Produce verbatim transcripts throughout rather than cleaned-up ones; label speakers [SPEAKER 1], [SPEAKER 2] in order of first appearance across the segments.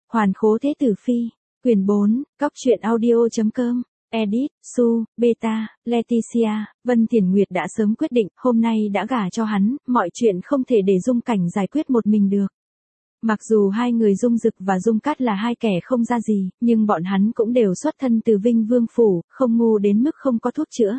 [SPEAKER 1] Hoàn khố thế tử phi, quyển bốn, cóc truyện audio.com, edit, Su, Beta, Leticia, Vân Thiền Nguyệt đã sớm quyết định, hôm nay đã gả cho hắn, mọi chuyện không thể để Dung Cảnh giải quyết một mình được. Mặc dù hai người Dung Dực và Dung Cát là hai kẻ không ra gì, nhưng bọn hắn cũng đều xuất thân từ Vinh Vương Phủ, không ngu đến mức không có thuốc chữa.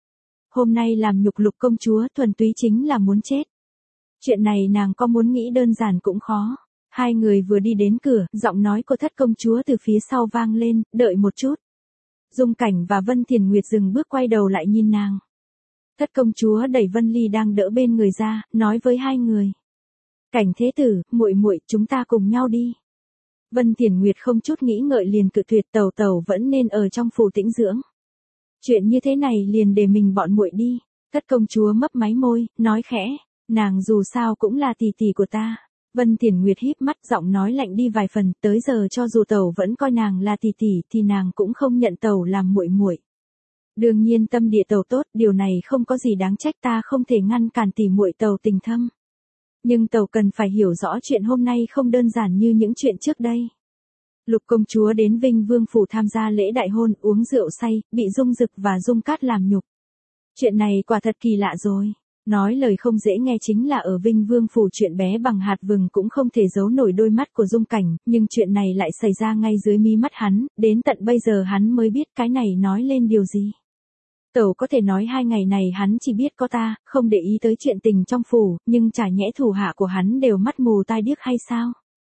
[SPEAKER 1] Hôm nay làm nhục Lục công chúa thuần túy chính là muốn chết. Chuyện này nàng có muốn nghĩ đơn giản cũng khó. Hai người vừa đi đến cửa, giọng nói của Thất công chúa từ phía sau vang lên, đợi một chút. Dung Cảnh và Vân Thiền Nguyệt dừng bước quay đầu lại nhìn nàng. Thất công chúa đẩy Vân Ly đang đỡ bên người ra, nói với hai người. Cảnh thế tử, muội muội, chúng ta cùng nhau đi. Vân Thiền Nguyệt không chút nghĩ ngợi liền cự tuyệt, tẩu tẩu vẫn nên ở trong phủ tĩnh dưỡng. Chuyện như thế này liền để mình bọn muội đi. Thất công chúa mấp máy môi, nói khẽ, nàng dù sao cũng là tỷ tỷ của ta. Vân Thiền Nguyệt híp mắt, giọng nói lạnh đi vài phần, tới giờ cho dù tẩu vẫn coi nàng là tỷ tỷ thì nàng cũng không nhận tẩu làm muội muội. Đương nhiên tâm địa tẩu tốt, điều này không có gì đáng trách, ta không thể ngăn cản tỷ muội tẩu tình thâm. Nhưng tẩu cần phải hiểu rõ chuyện hôm nay không đơn giản như những chuyện trước đây. Lục công chúa đến Vinh Vương Phủ tham gia lễ đại hôn, uống rượu say, bị Dung Dực và Dung Cát làm nhục. Chuyện này quả thật kỳ lạ rồi. Nói lời không dễ nghe chính là ở Vinh Vương Phủ chuyện bé bằng hạt vừng cũng không thể giấu nổi đôi mắt của Dung Cảnh, nhưng chuyện này lại xảy ra ngay dưới mí mắt hắn, đến tận bây giờ hắn mới biết cái này nói lên điều gì. Tẩu có thể nói hai ngày này hắn chỉ biết có ta, không để ý tới chuyện tình trong phủ, nhưng chả nhẽ thủ hạ của hắn đều mắt mù tai điếc hay sao?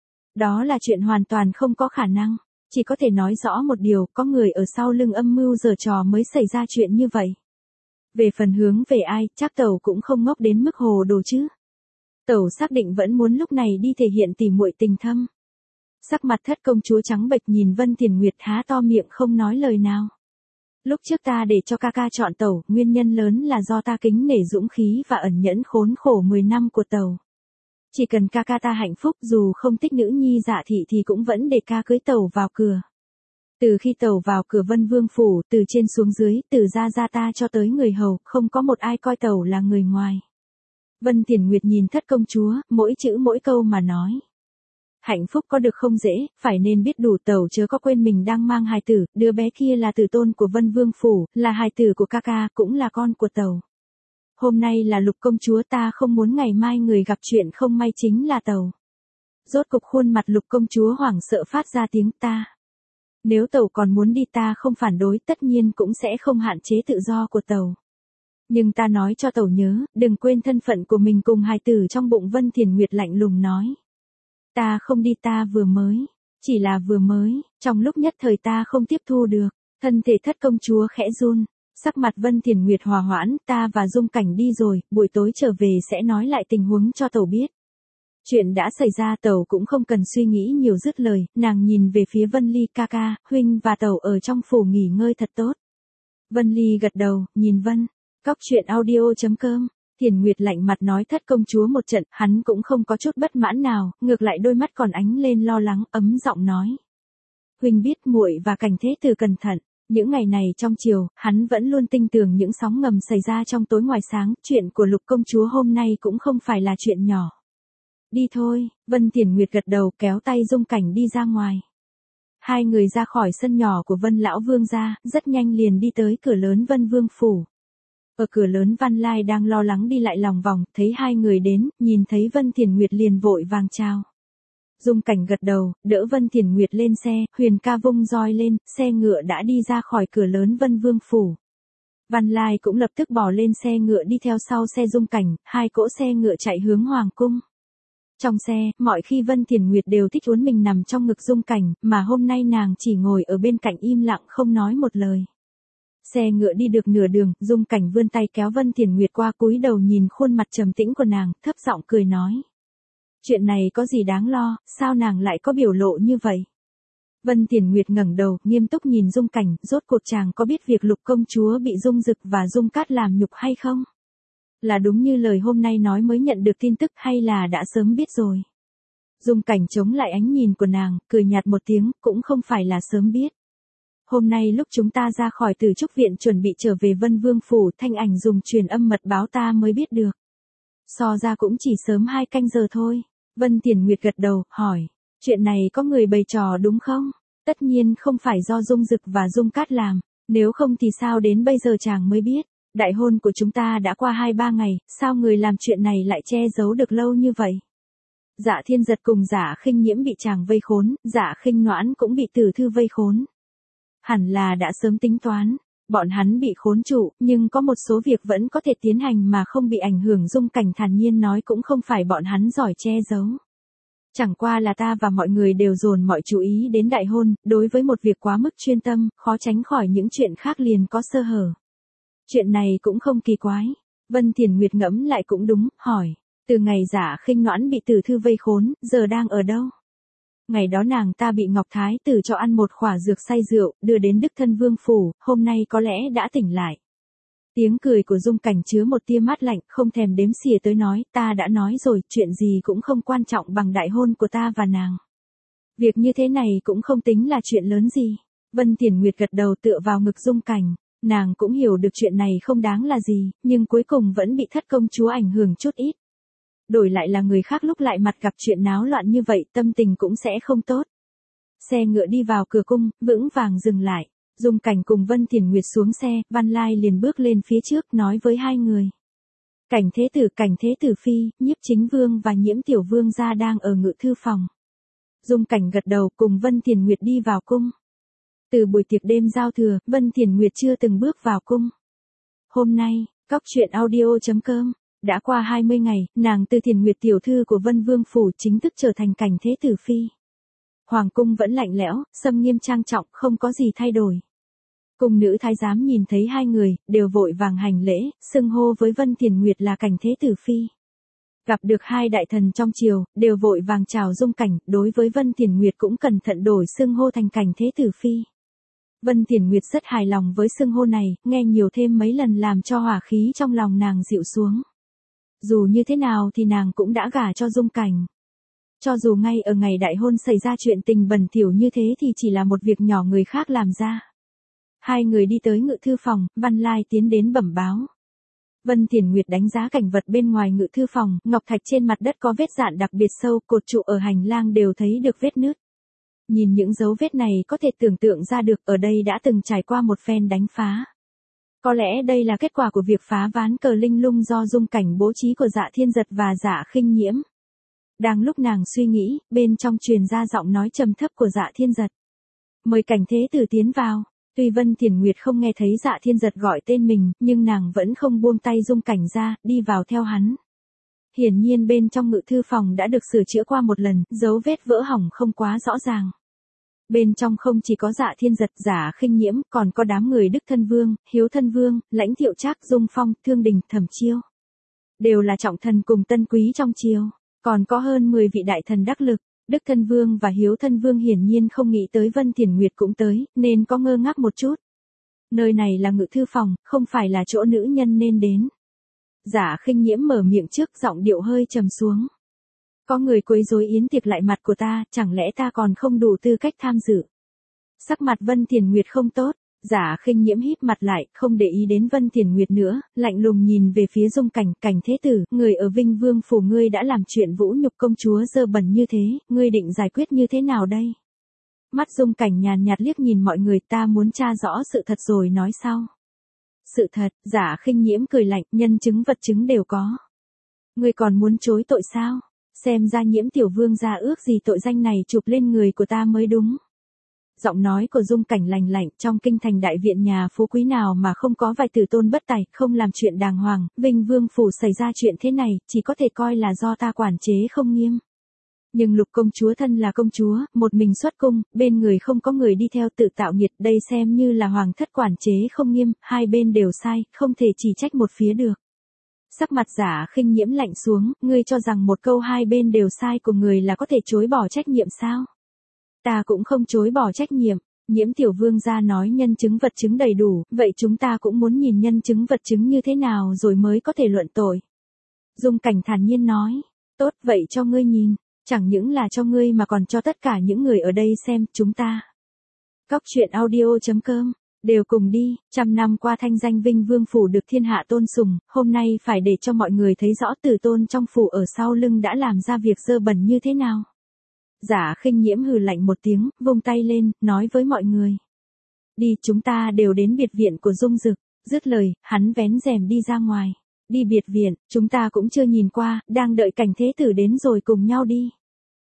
[SPEAKER 1] Đó là chuyện hoàn toàn không có khả năng, chỉ có thể nói rõ một điều, có người ở sau lưng âm mưu giở trò mới xảy ra chuyện như vậy. Về phần hướng về ai, chắc tẩu cũng không ngốc đến mức hồ đồ chứ. Tẩu xác định vẫn muốn lúc này đi thể hiện tỉ muội tình thâm. Sắc mặt Thất công chúa trắng bệch nhìn Vân Thiền Nguyệt há to miệng không nói lời nào. Lúc trước ta để cho ca ca chọn tẩu, nguyên nhân lớn là do ta kính nể dũng khí và ẩn nhẫn khốn khổ mười năm của tẩu. Chỉ cần ca ca ta hạnh phúc, dù không thích nữ nhi Dạ Thị thì cũng vẫn để ca cưới tẩu vào cửa. Từ khi tẩu vào cửa Vân Vương Phủ, từ trên xuống dưới, từ gia gia ta cho tới người hầu, không có một ai coi tẩu là người ngoài. Vân Thiền Nguyệt nhìn Thất công chúa, mỗi chữ mỗi câu mà nói. Hạnh phúc có được không dễ, phải nên biết đủ, tẩu chớ có quên mình đang mang hài tử, đứa bé kia là tử tôn của Vân Vương Phủ, là hài tử của ca ca, cũng là con của tẩu. Hôm nay là Lục công chúa, ta không muốn ngày mai người gặp chuyện không may chính là tẩu. Rốt cục khuôn mặt Lục công chúa hoảng sợ phát ra tiếng ta. Nếu tẩu còn muốn đi ta không phản đối, tất nhiên cũng sẽ không hạn chế tự do của tẩu. Nhưng ta nói cho tẩu nhớ, đừng quên thân phận của mình cùng hài tử trong bụng. Vân Thiền Nguyệt lạnh lùng nói. Ta không đi, ta vừa mới, chỉ là vừa mới, trong lúc nhất thời ta không tiếp thu được. Thân thể Thất công chúa khẽ run, sắc mặt Vân Thiền Nguyệt hòa hoãn, ta và Dung Cảnh đi rồi, buổi tối trở về sẽ nói lại tình huống cho tẩu biết. Chuyện đã xảy ra tẩu cũng không cần suy nghĩ nhiều, dứt lời, nàng nhìn về phía Vân Ly, ca ca, huynh và tẩu ở trong phủ nghỉ ngơi thật tốt. Vân Ly gật đầu, nhìn Vân, cóc truyện audio.com, Thiền Nguyệt lạnh mặt nói Thất công chúa một trận, hắn cũng không có chút bất mãn nào, ngược lại đôi mắt còn ánh lên lo lắng, ấm giọng nói. Huynh biết muội và Cảnh thế tử cẩn thận, những ngày này trong triều, hắn vẫn luôn tin tưởng những sóng ngầm xảy ra trong tối ngoài sáng, chuyện của Lục công chúa hôm nay cũng không phải là chuyện nhỏ. Đi thôi, Vân Thiền Nguyệt gật đầu, kéo tay Dung Cảnh đi ra ngoài. Hai người ra khỏi sân nhỏ của Vân Lão Vương gia, rất nhanh liền đi tới cửa lớn Vân Vương Phủ. Ở cửa lớn Văn Lai đang lo lắng đi lại lòng vòng, thấy hai người đến, nhìn thấy Vân Thiền Nguyệt liền vội vàng chào. Dung Cảnh gật đầu, đỡ Vân Thiền Nguyệt lên xe, Huyền ca vung roi lên, xe ngựa đã đi ra khỏi cửa lớn Vân Vương Phủ. Văn Lai cũng lập tức bỏ lên xe ngựa đi theo sau xe Dung Cảnh, hai cỗ xe ngựa chạy hướng Hoàng cung. Trong xe, mọi khi Vân Thiền Nguyệt đều thích uốn mình nằm trong ngực Dung Cảnh, mà hôm nay nàng chỉ ngồi ở bên cạnh im lặng không nói một lời. Xe ngựa đi được nửa đường, Dung Cảnh vươn tay kéo Vân Thiền Nguyệt qua, cúi đầu nhìn khuôn mặt trầm tĩnh của nàng, thấp giọng cười nói. Chuyện này có gì đáng lo, sao nàng lại có biểu lộ như vậy? Vân Thiền Nguyệt ngẩng đầu, nghiêm túc nhìn Dung Cảnh, rốt cuộc chàng có biết việc Lục công chúa bị Dung Dực và Dung Cát làm nhục hay không? Là đúng như lời hôm nay nói mới nhận được tin tức hay là đã sớm biết rồi? Dung Cảnh chống lại ánh nhìn của nàng, cười nhạt một tiếng, cũng không phải là sớm biết. Hôm nay lúc chúng ta ra khỏi Tử Trúc Viện chuẩn bị trở về Vân Vương Phủ, Thanh Ảnh dùng truyền âm mật báo ta mới biết được. So ra cũng chỉ sớm hai canh giờ thôi. Vân Thiền Nguyệt gật đầu, hỏi. Chuyện này có người bày trò đúng không? Tất nhiên không phải do Dung Dực và Dung Cát làm, nếu không thì sao đến bây giờ chàng mới biết. Đại hôn của chúng ta đã qua hai ba ngày, sao người làm chuyện này lại che giấu được lâu như vậy? Dạ Thiên Giật cùng Dạ Khinh Nhiễm bị chàng vây khốn, Dạ Khinh Noãn cũng bị Tử Thư vây khốn. Hẳn là đã sớm tính toán, bọn hắn bị khốn trụ, nhưng có một số việc vẫn có thể tiến hành mà không bị ảnh hưởng. Dung Cảnh thản nhiên nói, cũng không phải bọn hắn giỏi che giấu. Chẳng qua là ta và mọi người đều dồn mọi chú ý đến đại hôn, đối với một việc quá mức chuyên tâm, khó tránh khỏi những chuyện khác liền có sơ hở. Chuyện này cũng không kỳ quái. Vân Thiền Nguyệt ngẫm lại cũng đúng, hỏi. Từ ngày Dạ Khinh Noãn bị Tử Thư vây khốn, giờ đang ở đâu? Ngày đó nàng ta bị Ngọc Thái Tử cho ăn một khỏa dược say rượu, đưa đến Đức Thân Vương phủ, hôm nay có lẽ đã tỉnh lại. Tiếng cười của Dung Cảnh chứa một tia mát lạnh, không thèm đếm xỉa tới nói, ta đã nói rồi, chuyện gì cũng không quan trọng bằng đại hôn của ta và nàng. Việc như thế này cũng không tính là chuyện lớn gì. Vân Thiền Nguyệt gật đầu tựa vào ngực Dung Cảnh, nàng cũng hiểu được chuyện này không đáng là gì, nhưng cuối cùng vẫn bị thất công chúa ảnh hưởng chút ít. Đổi lại là người khác lúc lại mặt gặp chuyện náo loạn như vậy, tâm tình cũng sẽ không tốt. Xe ngựa đi vào cửa cung, vững vàng dừng lại. Dung Cảnh cùng Vân Thiền Nguyệt xuống xe, Văn Lai liền bước lên phía trước nói với hai người. Cảnh Thế Tử, Cảnh Thế Tử Phi, Nhiếp Chính Vương và Nhiễm Tiểu Vương gia đang ở ngự thư phòng. Dung Cảnh gật đầu cùng Vân Thiền Nguyệt đi vào cung. Từ buổi tiệc đêm giao thừa, Vân Thiền Nguyệt chưa từng bước vào cung. Hôm nay, Cóc Truyện Audio chấm com, đã qua hai mươi ngày, nàng từ Thiền Nguyệt tiểu thư của Vân Vương phủ chính thức trở thành Cảnh Thế Tử Phi. Hoàng cung vẫn lạnh lẽo, xâm nghiêm trang trọng, không có gì thay đổi. Cung nữ thái giám nhìn thấy hai người, đều vội vàng hành lễ, xưng hô với Vân Thiền Nguyệt là Cảnh Thế Tử Phi. Gặp được hai đại thần trong triều, đều vội vàng chào Dung Cảnh, đối với Vân Thiền Nguyệt cũng cẩn thận đổi xưng hô thành Cảnh Thế Tử Phi. Vân Thiền Nguyệt rất hài lòng với xưng hô này, nghe nhiều thêm mấy lần làm cho hỏa khí trong lòng nàng dịu xuống. Dù như thế nào thì nàng cũng đã gả cho Dung Cảnh. Cho dù ngay ở ngày đại hôn xảy ra chuyện tình bẩn thỉu như thế thì chỉ là một việc nhỏ người khác làm ra. Hai người đi tới ngự thư phòng, Văn Lai tiến đến bẩm báo. Vân Thiền Nguyệt đánh giá cảnh vật bên ngoài ngự thư phòng, ngọc thạch trên mặt đất có vết dạn đặc biệt sâu, cột trụ ở hành lang đều thấy được vết nứt. Nhìn những dấu vết này có thể tưởng tượng ra được ở đây đã từng trải qua một phen đánh phá. Có lẽ đây là kết quả của việc phá ván cờ linh lung do Dung Cảnh bố trí của Dạ Thiên Giật và Dạ Khinh Nhiễm. Đang lúc nàng suy nghĩ, bên trong truyền ra giọng nói trầm thấp của Dạ Thiên Giật. Mời Cảnh Thế Tử tiến vào. Tuy Vân Thiền Nguyệt không nghe thấy Dạ Thiên Giật gọi tên mình, nhưng nàng vẫn không buông tay Dung Cảnh ra, đi vào theo hắn. Hiển nhiên bên trong ngự thư phòng đã được sửa chữa qua một lần, dấu vết vỡ hỏng không quá rõ ràng. Bên trong không chỉ có Dạ Thiên Giật, Dạ Khinh Nhiễm, còn có đám người Đức Thân Vương, Hiếu Thân Vương, Lãnh Thiệu Trác, Dung Phong, Thương Đình, Thẩm Chiêu. Đều là trọng thần cùng tân quý trong triều, còn có hơn mười vị đại thần đắc lực. Đức Thân Vương và Hiếu Thân Vương hiển nhiên không nghĩ tới Vân Thiền Nguyệt cũng tới, nên có ngơ ngác một chút. Nơi này là ngự thư phòng, không phải là chỗ nữ nhân nên đến. Dạ Khinh Nhiễm mở miệng trước, giọng điệu hơi trầm xuống. Có người quấy rối yến tiệc lại mặt của ta, chẳng lẽ ta còn không đủ tư cách tham dự? Sắc mặt Vân Thiền Nguyệt không tốt, Dạ Khinh Nhiễm híp mặt lại, không để ý đến Vân Thiền Nguyệt nữa, lạnh lùng nhìn về phía Dung Cảnh, Cảnh Thế Tử, người ở Vinh Vương phủ ngươi đã làm chuyện vũ nhục công chúa dơ bẩn như thế, ngươi định giải quyết như thế nào đây? Mắt Dung Cảnh nhàn nhạt liếc nhìn mọi người, ta muốn tra rõ sự thật rồi nói sau. Sự thật, Dạ Khinh Nhiễm cười lạnh, nhân chứng vật chứng đều có. Ngươi còn muốn chối tội sao? Xem ra Nhiễm Tiểu Vương gia ước gì tội danh này chụp lên người của ta mới đúng. Giọng nói của Dung Cảnh lành lạnh, trong kinh thành đại viện nhà phú quý nào mà không có vài tử tôn bất tài, không làm chuyện đàng hoàng, Vinh Vương phủ xảy ra chuyện thế này, chỉ có thể coi là do ta quản chế không nghiêm. Nhưng Lục công chúa thân là công chúa, một mình xuất cung, bên người không có người đi theo tự tạo nghiệt, đây xem như là hoàng thất quản chế không nghiêm, hai bên đều sai, không thể chỉ trách một phía được. Sắc mặt Dạ Khinh Nhiễm lạnh xuống, ngươi cho rằng một câu hai bên đều sai của người là có thể chối bỏ trách nhiệm sao? Ta cũng không chối bỏ trách nhiệm. Nhiễm Tiểu Vương gia nói nhân chứng vật chứng đầy đủ, vậy chúng ta cũng muốn nhìn nhân chứng vật chứng như thế nào rồi mới có thể luận tội. Dung Cảnh thản nhiên nói, tốt vậy cho ngươi nhìn, chẳng những là cho ngươi mà còn cho tất cả những người ở đây xem, chúng ta. Cóc Truyện Audio chấm com, đều cùng đi, trăm năm qua thanh danh Vinh Vương phủ được thiên hạ tôn sùng, hôm nay phải để cho mọi người thấy rõ tử tôn trong phủ ở sau lưng đã làm ra việc dơ bẩn như thế nào. Giả Khinh Nhiễm hừ lạnh một tiếng, vung tay lên, nói với mọi người. Đi, chúng ta đều đến biệt viện của Dung Dực. Dứt lời, hắn vén rèm đi ra ngoài. Đi biệt viện, chúng ta cũng chưa nhìn qua, đang đợi Cảnh Thế Tử đến rồi cùng nhau đi.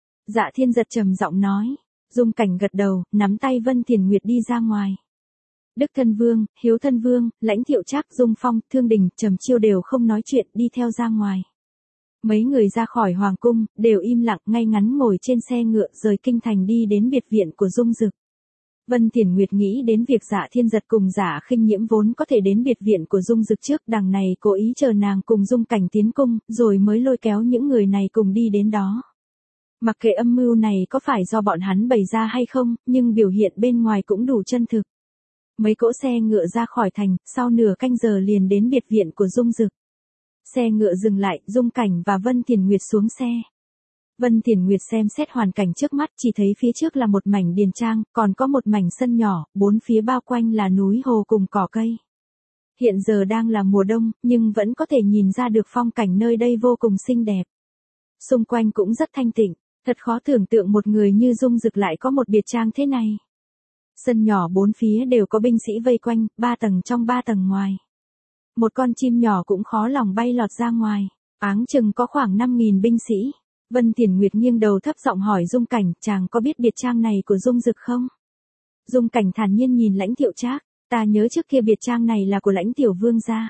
[SPEAKER 1] Dạ Thiên Giật trầm giọng nói. Dung Cảnh gật đầu, nắm tay Vân Thiền Nguyệt đi ra ngoài. Đức Thân Vương, Hiếu Thân Vương, Lãnh Thiệu Trác, Dung Phong, Thương Đình, Trầm Chiêu đều không nói chuyện, đi theo ra ngoài. Mấy người ra khỏi hoàng cung, đều im lặng, ngay ngắn ngồi trên xe ngựa rời kinh thành đi đến biệt viện của Dung Dực. Vân Thiền Nguyệt nghĩ đến việc Dạ Thiên Giật cùng Giả Khinh Nhiễm vốn có thể đến biệt viện của Dung Dực trước, đằng này cố ý chờ nàng cùng Dung Cảnh tiến cung, rồi mới lôi kéo những người này cùng đi đến đó. Mặc kệ âm mưu này có phải do bọn hắn bày ra hay không, nhưng biểu hiện bên ngoài cũng đủ chân thực. Mấy cỗ xe ngựa ra khỏi thành, sau nửa canh giờ liền đến biệt viện của Dung Dực. Xe ngựa dừng lại, Dung Cảnh và Vân Thiền Nguyệt xuống xe. Vân Thiền Nguyệt xem xét hoàn cảnh trước mắt, chỉ thấy phía trước là một mảnh điền trang, còn có một mảnh sân nhỏ, bốn phía bao quanh là núi hồ cùng cỏ cây. Hiện giờ đang là mùa đông, nhưng vẫn có thể nhìn ra được phong cảnh nơi đây vô cùng xinh đẹp. Xung quanh cũng rất thanh tịnh, thật khó tưởng tượng một người như Dung Dực lại có một biệt trang thế này. Sân nhỏ bốn phía đều có binh sĩ vây quanh, ba tầng trong ba tầng ngoài. Một con chim nhỏ cũng khó lòng bay lọt ra ngoài, áng chừng có khoảng năm nghìn binh sĩ. Vân Thiền Nguyệt nghiêng đầu thấp giọng hỏi Dung Cảnh, chàng có biết biệt trang này của Dung Dực không? Dung Cảnh thản nhiên nhìn Lãnh Thiệu Trác, ta nhớ trước kia biệt trang này là của Lãnh Tiểu Vương gia.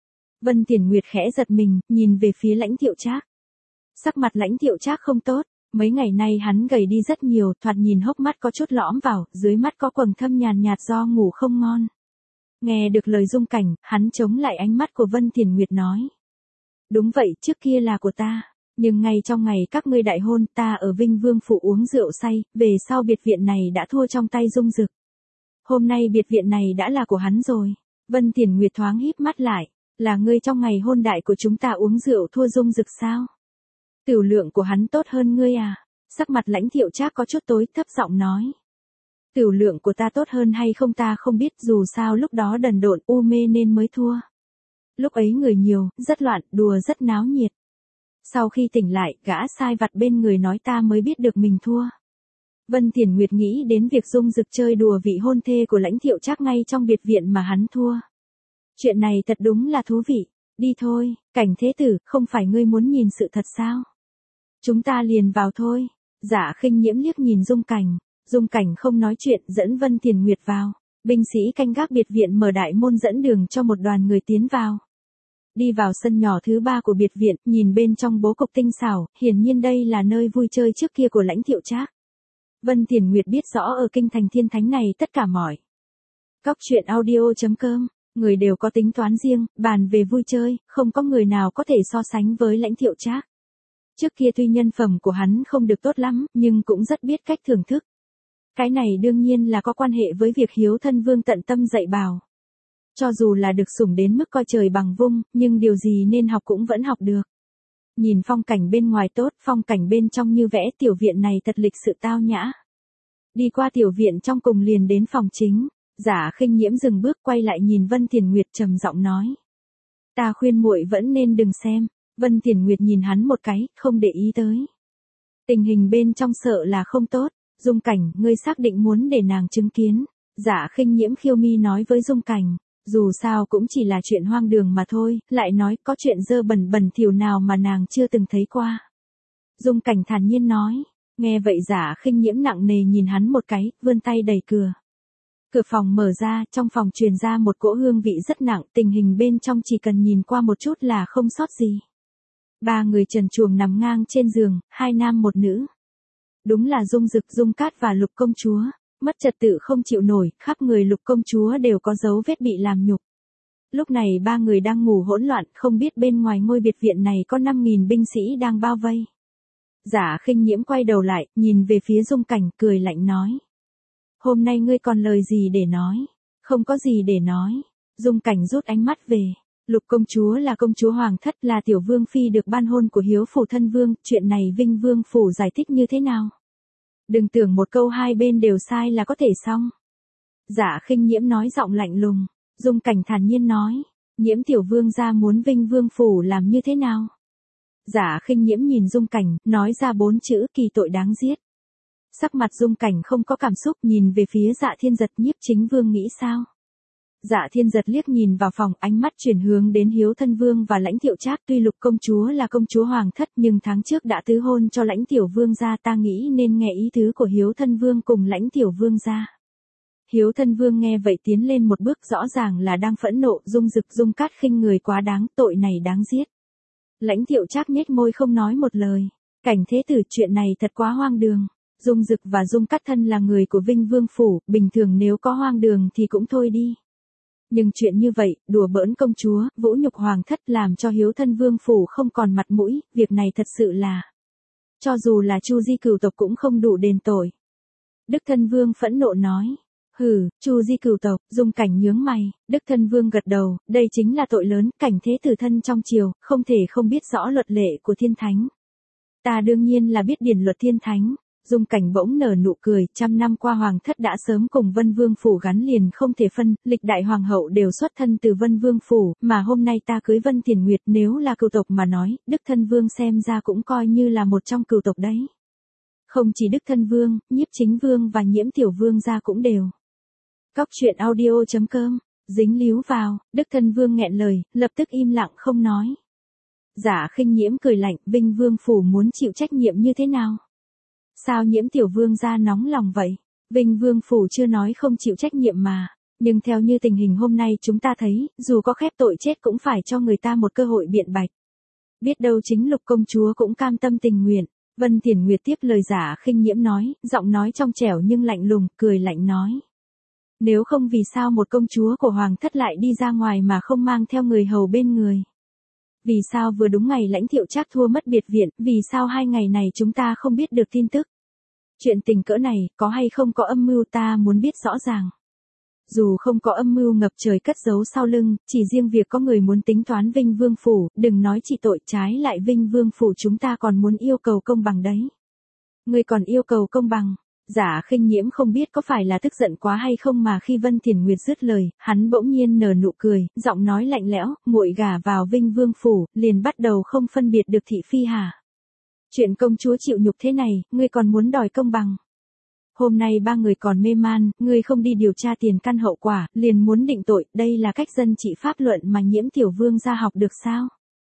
[SPEAKER 1] Vân Thiền Nguyệt khẽ giật mình, nhìn về phía Lãnh Thiệu Trác. Sắc mặt Lãnh Thiệu Trác không tốt, mấy ngày nay hắn gầy đi rất nhiều, thoạt nhìn hốc mắt có chút lõm vào, dưới mắt có quầng thâm nhàn nhạt do ngủ không ngon. Nghe được lời Dung Cảnh, hắn chống lại ánh mắt của Vân Thiền Nguyệt nói. Đúng vậy, trước kia là của ta, nhưng ngay trong ngày các ngươi đại hôn, ta ở Vinh Vương phủ uống rượu say, về sau biệt viện này đã thua trong tay Dung Dực. Hôm nay biệt viện này đã là của hắn rồi. Vân Thiền Nguyệt thoáng híp mắt lại, là ngươi trong ngày hôn đại của chúng ta uống rượu thua Dung Dực sao? Tửu lượng của hắn tốt hơn ngươi à? Sắc mặt Lãnh Thiệu Trác có chút tối, thấp giọng nói. Tửu lượng của ta tốt hơn hay không ta không biết, dù sao lúc đó đần độn u mê nên mới thua. Lúc ấy người nhiều, rất loạn, đùa rất náo nhiệt. Sau khi tỉnh lại, gã sai vặt bên người nói ta mới biết được mình thua. Vân Thiền Nguyệt nghĩ đến việc Dung Dực chơi đùa vị hôn thê của Lãnh Thiệu Trác ngay trong biệt viện mà hắn thua. Chuyện này thật đúng là thú vị. Đi thôi, Cảnh Thế Tử, không phải ngươi muốn nhìn sự thật sao? Chúng ta liền vào thôi. Giả Khinh Nhiễm liếc nhìn Dung Cảnh. Dung Cảnh không nói chuyện, dẫn Vân Thiền Nguyệt vào. Binh sĩ canh gác biệt viện mở đại môn dẫn đường cho một đoàn người tiến vào. Đi vào sân nhỏ thứ ba của biệt viện, nhìn bên trong bố cục tinh xảo, hiển nhiên đây là nơi vui chơi trước kia của Lãnh Thiệu Trác. Vân Thiền Nguyệt biết rõ ở kinh thành Thiên Thánh này tất cả mọi. Cóc truyện audio chấm com, người đều có tính toán riêng, bàn về vui chơi, không có người nào có thể so sánh với Lãnh Thiệu Trác. Trước kia tuy nhân phẩm của hắn không được tốt lắm, nhưng cũng rất biết cách thưởng thức. Cái này đương nhiên là có quan hệ với việc Hiếu Thân Vương tận tâm dạy bảo. Cho dù là được sủng đến mức coi trời bằng vung, nhưng điều gì nên học cũng vẫn học được. Nhìn phong cảnh bên ngoài tốt, phong cảnh bên trong như vẽ, tiểu viện này thật lịch sự tao nhã. Đi qua tiểu viện trong cùng liền đến phòng chính, Giả Khinh Nhiễm dừng bước quay lại nhìn Vân Thiền Nguyệt trầm giọng nói. Ta khuyên muội vẫn nên đừng xem. Vân Thiền Nguyệt nhìn hắn một cái, không để ý tới. Tình hình bên trong sợ là không tốt. Dung Cảnh, ngươi xác định muốn để nàng chứng kiến. Giả Khinh Nhiễm khiêu mi nói với Dung Cảnh. Dù sao cũng chỉ là chuyện hoang đường mà thôi, lại nói có chuyện dơ bẩn bẩn thỉu nào mà nàng chưa từng thấy qua. Dung Cảnh thản nhiên nói. Nghe vậy Giả Khinh Nhiễm nặng nề nhìn hắn một cái, vươn tay đẩy cửa. Cửa phòng mở ra, trong phòng truyền ra một cỗ hương vị rất nặng, tình hình bên trong chỉ cần nhìn qua một chút là không sót gì. Ba người trần truồng nằm ngang trên giường, hai nam một nữ. Đúng là Dung Dực, Dung Cát và Lục công chúa. Mất trật tự không chịu nổi, khắp người Lục công chúa đều có dấu vết bị làm nhục. Lúc này ba người đang ngủ hỗn loạn, không biết bên ngoài ngôi biệt viện này có năm nghìn binh sĩ đang bao vây. Giả Khinh Nhiễm quay đầu lại, nhìn về phía Dung Cảnh, cười lạnh nói. Hôm nay ngươi còn lời gì để nói? Không có gì để nói. Dung Cảnh rút ánh mắt về. Lục công chúa là công chúa hoàng thất, là tiểu vương phi được ban hôn của Hiếu phủ thân vương, chuyện này Vinh Vương phủ giải thích như thế nào? Đừng tưởng một câu hai bên đều sai là có thể xong. Giả Khinh Nhiễm nói giọng lạnh lùng. Dung Cảnh thản nhiên nói. Nhiễm tiểu vương gia muốn Vinh Vương phủ làm như thế nào? Giả Khinh Nhiễm nhìn Dung Cảnh, nói ra bốn chữ kỳ tội đáng giết. Sắc mặt Dung Cảnh không có cảm xúc, nhìn về phía Dạ Thiên Giật. Nhiếp Chính Vương nghĩ sao? Dạ Thiên Giật liếc nhìn vào phòng, ánh mắt chuyển hướng đến Hiếu Thân Vương và Lãnh Thiệu Trác. Tuy Lục công chúa là công chúa hoàng thất, nhưng tháng trước đã tứ hôn cho Lãnh Tiểu Vương gia, ta nghĩ nên nghe ý tứ của Hiếu Thân Vương cùng Lãnh Tiểu Vương gia. Hiếu Thân Vương nghe vậy tiến lên một bước, rõ ràng là đang phẫn nộ. Dung Dực, Dung Cát khinh người quá đáng, tội này đáng giết. Lãnh Thiệu Trác nhếch môi không nói một lời. Cảnh thế tử, chuyện này thật quá hoang đường. Dung Dực và Dung Cát thân là người của Vinh Vương phủ, bình thường nếu có hoang đường thì cũng thôi đi. Nhưng chuyện như vậy, đùa bỡn công chúa, vũ nhục hoàng thất, làm cho Hiếu Thân Vương phủ không còn mặt mũi, việc này thật sự là, cho dù là Chu Di cửu tộc cũng không đủ đền tội. Đức Thân Vương phẫn nộ nói. Hừ, Chu Di cửu tộc. Dung Cảnh nhướng mày. Đức Thân Vương gật đầu, đây chính là tội lớn. Cảnh thế tử thân trong triều, không thể không biết rõ luật lệ của thiên thánh. Ta đương nhiên là biết điển luật thiên thánh. Dung Cảnh bỗng nở nụ cười, trăm năm qua hoàng thất đã sớm cùng Vân Vương phủ gắn liền không thể phân, lịch đại hoàng hậu đều xuất thân từ Vân Vương phủ, mà hôm nay ta cưới Vân Thiền Nguyệt, nếu là cửu tộc mà nói, Đức Thân Vương xem ra cũng coi như là một trong cửu tộc đấy. Không chỉ Đức Thân Vương, Nhiếp Chính Vương và Nhiễm Tiểu Vương gia cũng đều. Cóc truyện audio chấm com, dính líu vào. Đức Thân Vương nghẹn lời, lập tức im lặng không nói. Giả Khinh Nhiễm cười lạnh, Vinh Vương phủ muốn chịu trách nhiệm như thế nào? Sao Nhiễm Tiểu Vương gia nóng lòng vậy? Vinh Vương phủ chưa nói không chịu trách nhiệm mà, nhưng theo như tình hình hôm nay chúng ta thấy, dù có khép tội chết cũng phải cho người ta một cơ hội biện bạch. Biết đâu chính Lục công chúa cũng cam tâm tình nguyện. Vân Thiền Nguyệt tiếp lời Giả Khinh Nhiễm nói, giọng nói trong trẻo nhưng lạnh lùng, cười lạnh nói. Nếu không vì sao một công chúa của hoàng thất lại đi ra ngoài mà không mang theo người hầu bên người? Vì sao vừa đúng ngày Lãnh Thiệu Trác thua mất biệt viện, vì sao hai ngày này chúng ta không biết được tin tức? Chuyện tình cỡ này, có hay không có âm mưu ta muốn biết rõ ràng. Dù không có âm mưu ngập trời cất giấu sau lưng, chỉ riêng việc có người muốn tính toán Vinh Vương phủ, đừng nói chỉ tội, trái lại Vinh Vương phủ chúng ta còn muốn yêu cầu công bằng đấy. Ngươi còn yêu cầu công bằng? Giả Khinh Nhiễm không biết có phải là tức giận quá hay không mà khi Vân Thiền Nguyệt dứt lời, hắn bỗng nhiên nở nụ cười, giọng nói lạnh lẽo, muội gả vào Vinh Vương phủ, liền bắt đầu không phân biệt được thị phi hả? Chuyện công chúa chịu nhục thế này, ngươi còn muốn đòi công bằng? Hôm nay ba người còn mê man, ngươi không đi điều tra tiền căn hậu quả, liền muốn định tội, đây là cách dân trị pháp luận mà Nhiễm Tiểu Vương gia học được sao?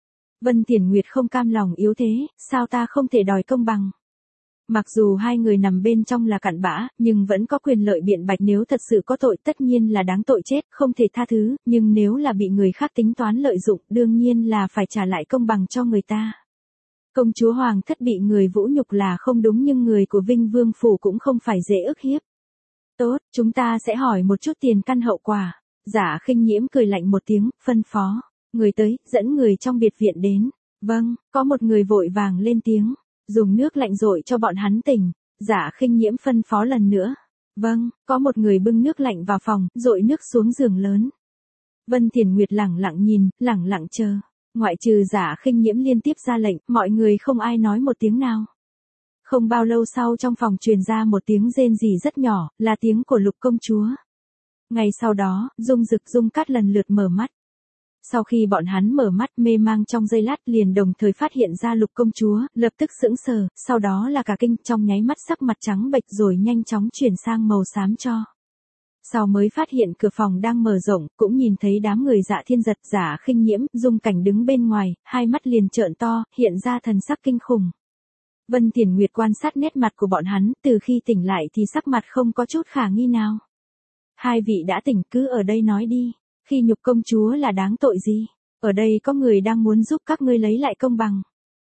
[SPEAKER 1] Vân Thiền Nguyệt không cam lòng yếu thế, sao ta không thể đòi công bằng? Mặc dù hai người nằm bên trong là cặn bã, nhưng vẫn có quyền lợi biện bạch, nếu thật sự có tội tất nhiên là đáng tội chết, không thể tha thứ, nhưng nếu là bị người khác tính toán lợi dụng, đương nhiên là phải trả lại công bằng cho người ta. Công chúa hoàng thất bị người vũ nhục là không đúng, nhưng người của Vinh Vương phủ cũng không phải dễ ức hiếp. Tốt, chúng ta sẽ hỏi một chút tiền căn hậu quả. Giả Khinh Nhiễm cười lạnh một tiếng, phân phó. Người tới, dẫn người trong biệt viện đến. Vâng, có một người vội vàng lên tiếng. Dùng nước lạnh dội cho bọn hắn tỉnh. Giả Khinh Nhiễm phân phó lần nữa. Vâng, có một người bưng nước lạnh vào phòng, dội nước xuống giường lớn. Vân Thiền Nguyệt lẳng lặng nhìn, lẳng lặng chờ. Ngoại trừ Giả Khinh Nhiễm liên tiếp ra lệnh, mọi người không ai nói một tiếng nào. Không bao lâu sau trong phòng truyền ra một tiếng rên rỉ rất nhỏ, là tiếng của Lục công chúa. Ngay sau đó, Dung Dực, Dung Cát lần lượt mở mắt. Sau khi bọn hắn mở mắt mê mang trong giây lát liền đồng thời phát hiện ra Lục công chúa, lập tức sững sờ, sau đó là cả kinh, trong nháy mắt sắc mặt trắng bệch rồi nhanh chóng chuyển sang màu xám cho. Sau mới phát hiện cửa phòng đang mở rộng, cũng nhìn thấy đám người Dạ Thiên Giật, Giả Khinh Nhiễm, Dung Cảnh đứng bên ngoài, hai mắt liền trợn to, hiện ra thần sắc kinh khủng. Vân Thiền Nguyệt quan sát nét mặt của bọn hắn, từ khi tỉnh lại thì sắc mặt không có chút khả nghi nào. Hai vị đã tỉnh, cứ ở đây nói đi, khi nhục công chúa là đáng tội gì? Ở đây có người đang muốn giúp các ngươi lấy lại công bằng.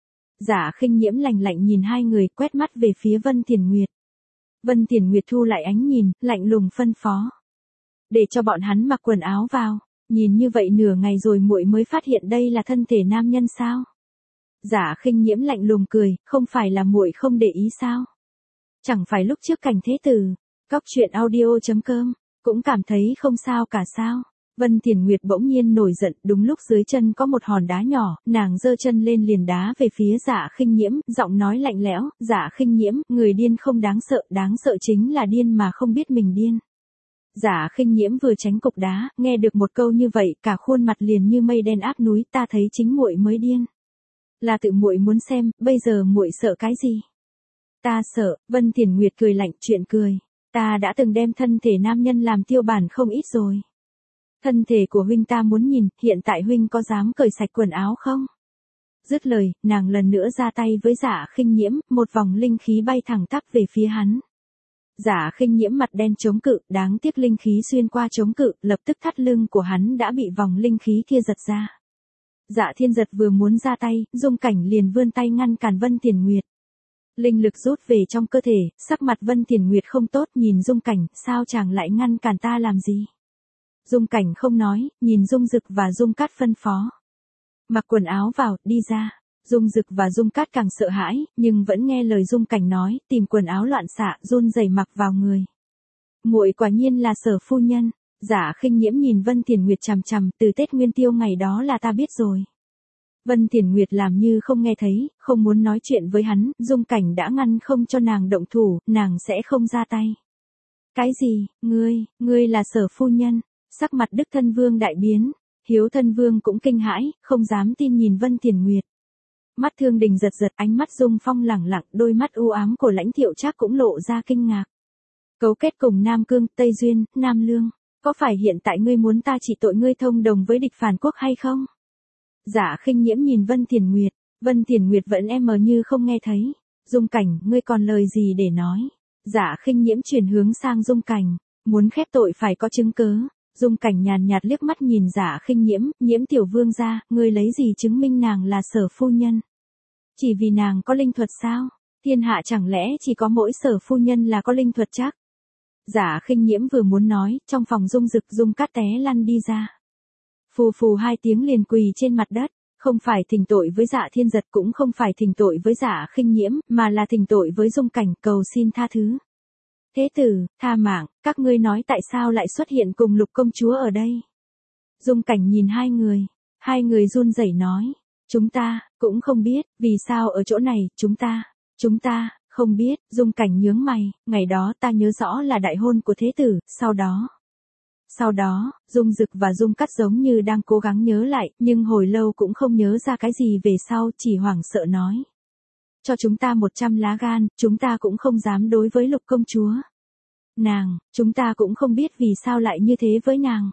[SPEAKER 1] Giả Khinh Nhiễm lạnh lạnh nhìn hai người, quét mắt về phía Vân Thiền Nguyệt. Vân Thiền Nguyệt thu lại ánh nhìn, lạnh lùng phân phó. Để cho bọn hắn mặc quần áo vào, nhìn như vậy nửa ngày rồi muội mới phát hiện đây là thân thể nam nhân sao? Giả Khinh Nhiễm lạnh lùng cười, không phải là muội không để ý sao? Chẳng phải lúc trước Cảnh thế tử, cóc truyện audio chấm com, cũng cảm thấy không sao cả sao? Vân Thiền Nguyệt bỗng nhiên nổi giận, đúng lúc dưới chân có một hòn đá nhỏ, nàng giơ chân lên liền đá về phía Giả Khinh Nhiễm, giọng nói lạnh lẽo, Giả Khinh Nhiễm, người điên không đáng sợ, đáng sợ chính là điên mà không biết mình điên. Giả Khinh Nhiễm vừa tránh cục đá, nghe được một câu như vậy, cả khuôn mặt liền như mây đen áp núi, ta thấy chính muội mới điên. Là tự muội muốn xem, bây giờ muội sợ cái gì? Ta sợ, Vân Thiển Nguyệt cười lạnh, chuyện cười. Ta đã từng đem thân thể nam nhân làm tiêu bản không ít rồi. Thân thể của huynh ta muốn nhìn, hiện tại huynh có dám cởi sạch quần áo không? Dứt lời, nàng lần nữa ra tay với Dạ Khinh Nhiễm, một vòng linh khí bay thẳng tắp về phía hắn. Dạ Khinh Nhiễm mặt đen chống cự, đáng tiếc linh khí xuyên qua chống cự, lập tức thắt lưng của hắn đã bị vòng linh khí kia giật ra. Dạ Thiên Giật vừa muốn ra tay, Dung Cảnh liền vươn tay ngăn cản Vân Thiển Nguyệt. Linh lực rút về trong cơ thể, sắc mặt Vân Thiển Nguyệt không tốt, nhìn Dung Cảnh, sao chàng lại ngăn cản ta làm gì? Dung Cảnh không nói, nhìn Dung Dực và Dung Cát phân phó. Mặc quần áo vào, đi ra. Dung Dực và Dung Cát càng sợ hãi, nhưng vẫn nghe lời Dung Cảnh nói, tìm quần áo loạn xạ, run rẩy mặc vào người. Muội quả nhiên là Sở phu nhân. Dạ Khinh Nhiễm nhìn Vân Thiển Nguyệt chằm chằm, từ Tết Nguyên Tiêu ngày đó là ta biết rồi. Vân Thiển Nguyệt làm như không nghe thấy, không muốn nói chuyện với hắn, Dung Cảnh đã ngăn không cho nàng động thủ, nàng sẽ không ra tay. Cái gì, ngươi, ngươi là Sở phu nhân? Sắc mặt Đức Thân Vương đại biến, Hiếu Thân Vương cũng kinh hãi, không dám tin nhìn Vân Thiển Nguyệt. Mắt Thương Đình giật giật, ánh mắt Dung Phong lẳng lặng, đôi mắt u ám của Lãnh Thiệu Trác cũng lộ ra kinh ngạc. Cấu kết cùng Nam Cương, Tây Duyên, Nam Lương, có phải hiện tại ngươi muốn ta chỉ tội ngươi thông đồng với địch phản quốc hay không? Dạ Khinh Nhiễm nhìn Vân Thiển Nguyệt, Vân Thiển Nguyệt vẫn em mờ như không nghe thấy. Dung Cảnh, ngươi còn lời gì để nói? Dạ Khinh Nhiễm chuyển hướng sang Dung Cảnh, muốn khép tội phải có chứng cớ. Dung Cảnh nhàn nhạt liếc mắt nhìn Dạ Khinh Nhiễm, Nhiễm tiểu vương gia, ngươi lấy gì chứng minh nàng là Sở phu nhân? Chỉ vì nàng có linh thuật sao? Thiên hạ chẳng lẽ chỉ có mỗi Sở phu nhân là có linh thuật chắc? Dạ Khinh Nhiễm vừa muốn nói, trong phòng Dung Dực, Dung Cát té lăn đi ra. Phù phù hai tiếng liền quỳ trên mặt đất, không phải thỉnh tội với Dạ Thiên Giật, cũng không phải thỉnh tội với Dạ Khinh Nhiễm, mà là thỉnh tội với Dung Cảnh, cầu xin tha thứ. Thế tử, tha mạng, các ngươi nói tại sao lại xuất hiện cùng Lục công chúa ở đây? Dung Cảnh nhìn hai người, hai người run rẩy nói, chúng ta, cũng không biết, vì sao ở chỗ này, chúng ta, chúng ta, không biết. Dung Cảnh nhướng mày, ngày đó ta nhớ rõ là đại hôn của thế tử, sau đó. Sau đó, Dung Dực và Dung Cát giống như đang cố gắng nhớ lại, nhưng hồi lâu cũng không nhớ ra cái gì về sau, chỉ hoảng sợ nói. Cho chúng ta một trăm lá gan, chúng ta cũng không dám đối với Lục công chúa. Nàng, chúng ta cũng không biết vì sao lại như thế với nàng.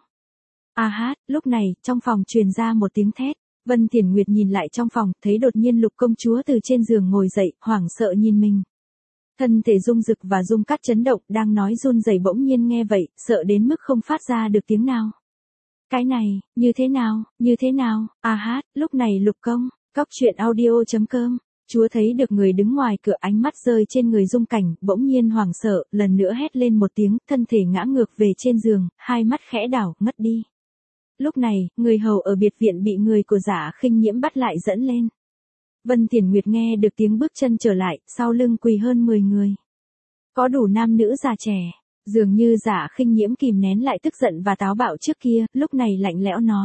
[SPEAKER 1] A hát, lúc này, trong phòng truyền ra một tiếng thét. Vân Thiển Nguyệt nhìn lại trong phòng, thấy đột nhiên Lục công chúa từ trên giường ngồi dậy, hoảng sợ nhìn mình. Thân thể Dung Dực và Dung Cát chấn động, đang nói run rẩy bỗng nhiên nghe vậy, sợ đến mức không phát ra được tiếng nào. Cái này, như thế nào, như thế nào? A hát, lúc này Lục công, cóc truyện audio chấm com. Chúa thấy được người đứng ngoài cửa, ánh mắt rơi trên người Dung Cảnh, bỗng nhiên hoảng sợ, lần nữa hét lên một tiếng, thân thể ngã ngược về trên giường, hai mắt khẽ đảo, ngất đi. Lúc này, người hầu ở biệt viện bị người của Dạ Khinh Nhiễm bắt lại dẫn lên. Vân Thiển Nguyệt nghe được tiếng bước chân trở lại, sau lưng quỳ hơn mười người. Có đủ nam nữ già trẻ, dường như Dạ Khinh Nhiễm kìm nén lại tức giận và táo bạo trước kia, lúc này lạnh lẽo nói.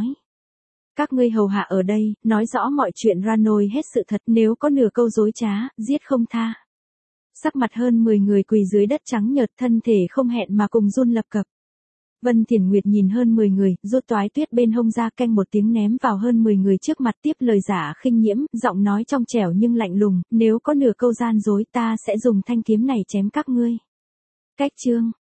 [SPEAKER 1] Các ngươi hầu hạ ở đây, nói rõ mọi chuyện ra nôi hết sự thật, nếu có nửa câu dối trá, giết không tha. Sắc mặt hơn mười người quỳ dưới đất trắng nhợt, thân thể không hẹn mà cùng run lập cập. Vân Thiển Nguyệt nhìn hơn mười người, rút toái tuyết bên hông ra, canh một tiếng ném vào hơn mười người trước mặt, tiếp lời Dạ Khinh Nhiễm, giọng nói trong trẻo nhưng lạnh lùng, nếu có nửa câu gian dối ta sẽ dùng thanh kiếm này chém các ngươi. Cách chương.